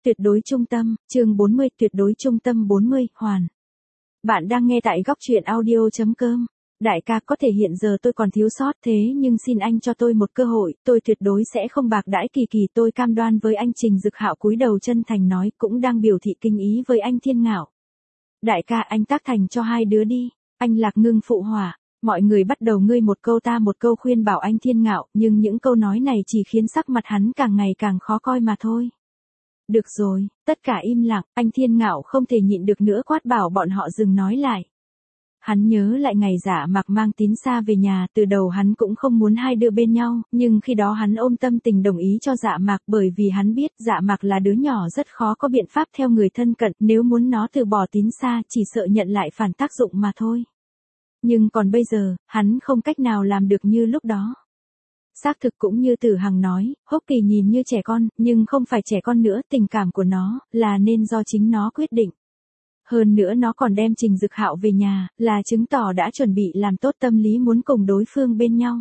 Tuyệt đối trung tâm, chương 40, tuyệt đối trung tâm 40, hoàn. Bạn đang nghe tại góc truyện audio.com. Đại ca, có thể hiện giờ tôi còn thiếu sót thế nhưng xin anh cho tôi một cơ hội, tôi tuyệt đối sẽ không bạc đãi Kỳ Kỳ, tôi cam đoan với anh. Trình Dực Hạo cúi đầu chân thành nói, cũng đang biểu thị kinh ý với anh Thiên Ngạo. Đại ca, anh tác thành cho hai đứa đi. Anh Lạc Ngưng phụ hỏa. Mọi người bắt đầu ngươi một câu ta một câu khuyên bảo anh Thiên Ngạo, nhưng những câu nói này chỉ khiến sắc mặt hắn càng ngày càng khó coi mà thôi. Được rồi, tất cả im lặng, anh Thiên Ngạo không thể nhịn được nữa quát bảo bọn họ dừng nói lại. Hắn nhớ lại ngày Dạ Mạc mang Tín Sa về nhà, từ đầu hắn cũng không muốn hai đứa bên nhau, nhưng khi đó hắn ôm tâm tình đồng ý cho Dạ Mạc, bởi vì hắn biết Dạ Mạc là đứa nhỏ rất khó có biện pháp theo người thân cận, nếu muốn nó từ bỏ Tín Sa chỉ sợ nhận lại phản tác dụng mà thôi. Nhưng còn bây giờ, hắn không cách nào làm được như lúc đó. Xác thực cũng như Tử Hằng nói, Hốc Kỳ nhìn như trẻ con, nhưng không phải trẻ con nữa, tình cảm của nó, là nên do chính nó quyết định. Hơn nữa nó còn đem Trình Dực Hạo về nhà, là chứng tỏ đã chuẩn bị làm tốt tâm lý muốn cùng đối phương bên nhau.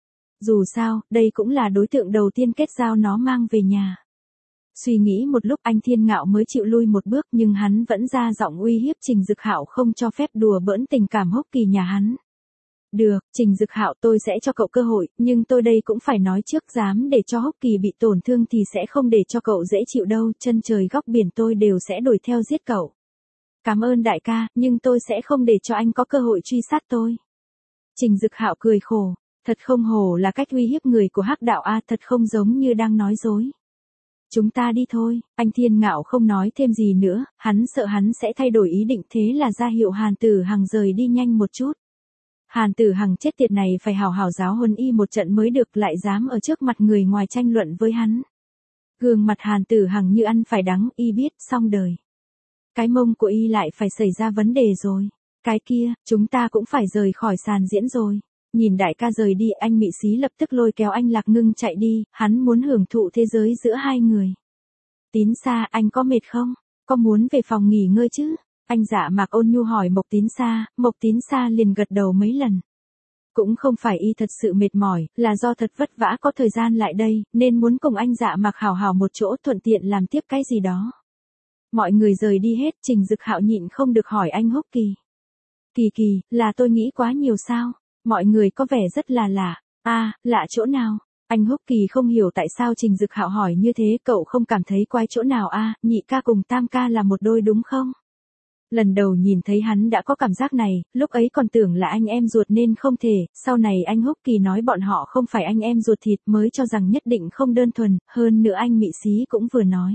Dù sao, đây cũng là đối tượng đầu tiên kết giao nó mang về nhà. Suy nghĩ một lúc anh Thiên Ngạo mới chịu lui một bước, nhưng hắn vẫn ra giọng uy hiếp Trình Dực Hạo không cho phép đùa bỡn tình cảm Hốc Kỳ nhà hắn. Được, Trình Dực Hạo, tôi sẽ cho cậu cơ hội, nhưng tôi đây cũng phải nói trước, dám để cho Hốc Kỳ bị tổn thương thì sẽ không để cho cậu dễ chịu đâu, chân trời góc biển tôi đều sẽ đuổi theo giết cậu. Cảm ơn đại ca, nhưng tôi sẽ không để cho anh có cơ hội truy sát tôi. Trình Dực Hạo cười khổ, thật không hổ là cách uy hiếp người của Hắc đạo a, thật không giống như đang nói dối. Chúng ta đi thôi, anh Thiên Ngạo không nói thêm gì nữa, hắn sợ hắn sẽ thay đổi ý định, thế là ra hiệu Hàn Tử Hằng rời đi nhanh một chút. Hàn Tử Hằng chết tiệt này phải hào hào giáo huấn y một trận mới được, lại dám ở trước mặt người ngoài tranh luận với hắn. Gương mặt Hàn Tử Hằng như ăn phải đắng, y biết, xong đời. Cái mông của y lại phải xảy ra vấn đề rồi. Cái kia, chúng ta cũng phải rời khỏi sàn diễn rồi. Nhìn đại ca rời đi, anh Mị Xí lập tức lôi kéo anh Lạc Ngưng chạy đi, hắn muốn hưởng thụ thế giới giữa hai người. Tín Sa, anh có mệt không? Có muốn về phòng nghỉ ngơi chứ? Anh Dạ Mạc ôn nhu hỏi Mộc Tín Sa, Mộc Tín Sa liền gật đầu mấy lần. Cũng không phải y thật sự mệt mỏi, là do thật vất vả có thời gian lại đây, nên muốn cùng anh Dạ Mạc hào hào một chỗ thuận tiện làm tiếp cái gì đó. Mọi người rời đi hết, Trình Dực Hạo nhịn không được hỏi anh Hốc Kỳ. Kỳ Kỳ, là tôi nghĩ quá nhiều sao? Mọi người có vẻ rất là lạ. Lạ chỗ nào? Anh Hốc Kỳ không hiểu tại sao Trình Dực Hạo hỏi như thế, cậu không cảm thấy quái chỗ nào nhị ca cùng tam ca là một đôi đúng không? Lần đầu nhìn thấy hắn đã có cảm giác này, lúc ấy còn tưởng là anh em ruột nên không thể, sau này anh Hốc Kỳ nói bọn họ không phải anh em ruột thịt mới cho rằng nhất định không đơn thuần, hơn nữa anh Mị Xí cũng vừa nói.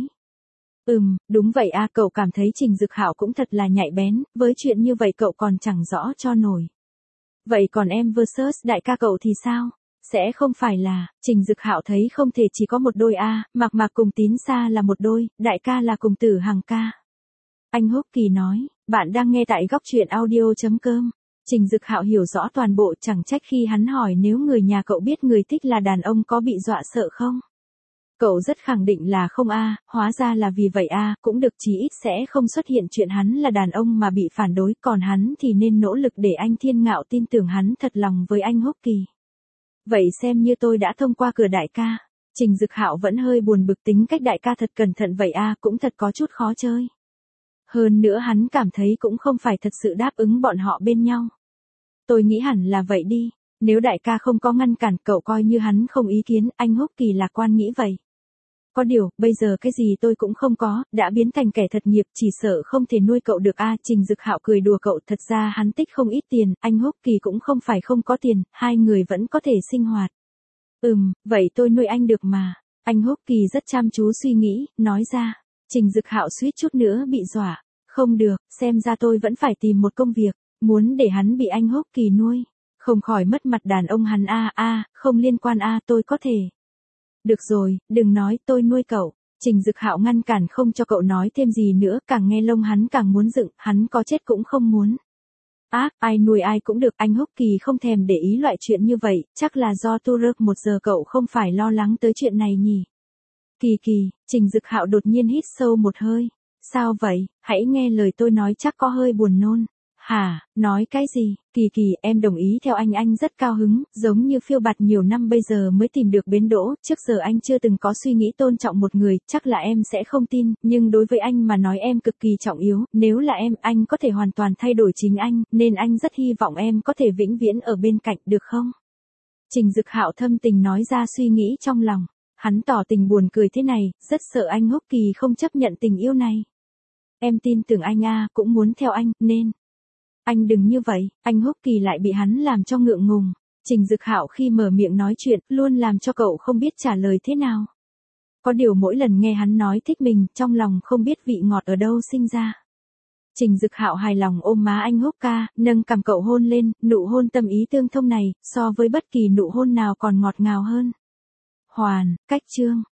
Đúng vậy cậu cảm thấy Trình Dực Hạo cũng thật là nhạy bén, với chuyện như vậy cậu còn chẳng rõ cho nổi. Vậy còn em versus đại ca cậu thì sao? Sẽ không phải là, Trình Dực Hạo thấy không thể chỉ có một đôi Mạc Mạc cùng Tín Sa là một đôi, đại ca là cùng Tử Hằng ca. Anh Hốc Kỳ nói, bạn đang nghe tại góc truyện audio.com. Trình Dực Hạo hiểu rõ toàn bộ, chẳng trách khi hắn hỏi nếu người nhà cậu biết người thích là đàn ông có bị dọa sợ không? Cậu rất khẳng định là không hóa ra là vì vậy cũng được, chí ít sẽ không xuất hiện chuyện hắn là đàn ông mà bị phản đối, còn hắn thì nên nỗ lực để anh Thiên Ngạo tin tưởng hắn thật lòng với anh Hốc Kỳ. Vậy xem như tôi đã thông qua cửa đại ca. Trình Dực Hạo vẫn hơi buồn bực, tính cách đại ca thật cẩn thận vậy cũng thật có chút khó chơi. Hơn nữa hắn cảm thấy cũng không phải thật sự đáp ứng bọn họ bên nhau. Tôi nghĩ hẳn là vậy đi, nếu đại ca không có ngăn cản cậu coi như hắn không ý kiến, anh Hốc Kỳ lạc quan nghĩ vậy. Có điều, bây giờ cái gì tôi cũng không có, đã biến thành kẻ thật nghiệp, chỉ sợ không thể nuôi cậu được Trình Dực Hạo cười đùa cậu, thật ra hắn tích không ít tiền, anh Hốc Kỳ cũng không phải không có tiền, hai người vẫn có thể sinh hoạt. Vậy tôi nuôi anh được mà. Anh Hốc Kỳ rất chăm chú suy nghĩ, nói ra. Trình Dực Hạo suýt chút nữa bị dọa. Không được, xem ra tôi vẫn phải tìm một công việc, muốn để hắn bị anh Hốc Kỳ nuôi. Không khỏi mất mặt đàn ông hắn không liên quan tôi có thể. Được rồi, đừng nói, tôi nuôi cậu. Trình Dực Hạo ngăn cản không cho cậu nói thêm gì nữa, càng nghe lông hắn càng muốn dựng, hắn có chết cũng không muốn. Ai nuôi ai cũng được, anh Hốc Kỳ không thèm để ý loại chuyện như vậy, chắc là do tu rớt một giờ cậu không phải lo lắng tới chuyện này nhỉ. Kỳ Kỳ, Trình Dực Hạo đột nhiên hít sâu một hơi. Sao vậy, hãy nghe lời tôi nói, chắc có hơi buồn nôn. Hả, nói cái gì? Kỳ Kỳ, em đồng ý theo anh rất cao hứng, giống như phiêu bạt nhiều năm bây giờ mới tìm được bến đỗ, trước giờ anh chưa từng có suy nghĩ tôn trọng một người, chắc là em sẽ không tin, nhưng đối với anh mà nói em cực kỳ trọng yếu, nếu là em, anh có thể hoàn toàn thay đổi chính anh, nên anh rất hy vọng em có thể vĩnh viễn ở bên cạnh, được không? Trình Dực Hạo thâm tình nói ra suy nghĩ trong lòng, hắn tỏ tình buồn cười thế này, rất sợ anh Húc Kỳ không chấp nhận tình yêu này. Em tin tưởng anh cũng muốn theo anh, nên... Anh đừng như vậy, anh Húc Kỳ lại bị hắn làm cho ngượng ngùng. Trình Dực Hạo khi mở miệng nói chuyện, luôn làm cho cậu không biết trả lời thế nào. Có điều mỗi lần nghe hắn nói thích mình, trong lòng không biết vị ngọt ở đâu sinh ra. Trình Dực Hạo hài lòng ôm má anh Húc ca, nâng cằm cậu hôn lên, nụ hôn tâm ý tương thông này, so với bất kỳ nụ hôn nào còn ngọt ngào hơn. Hoàn, cách chương.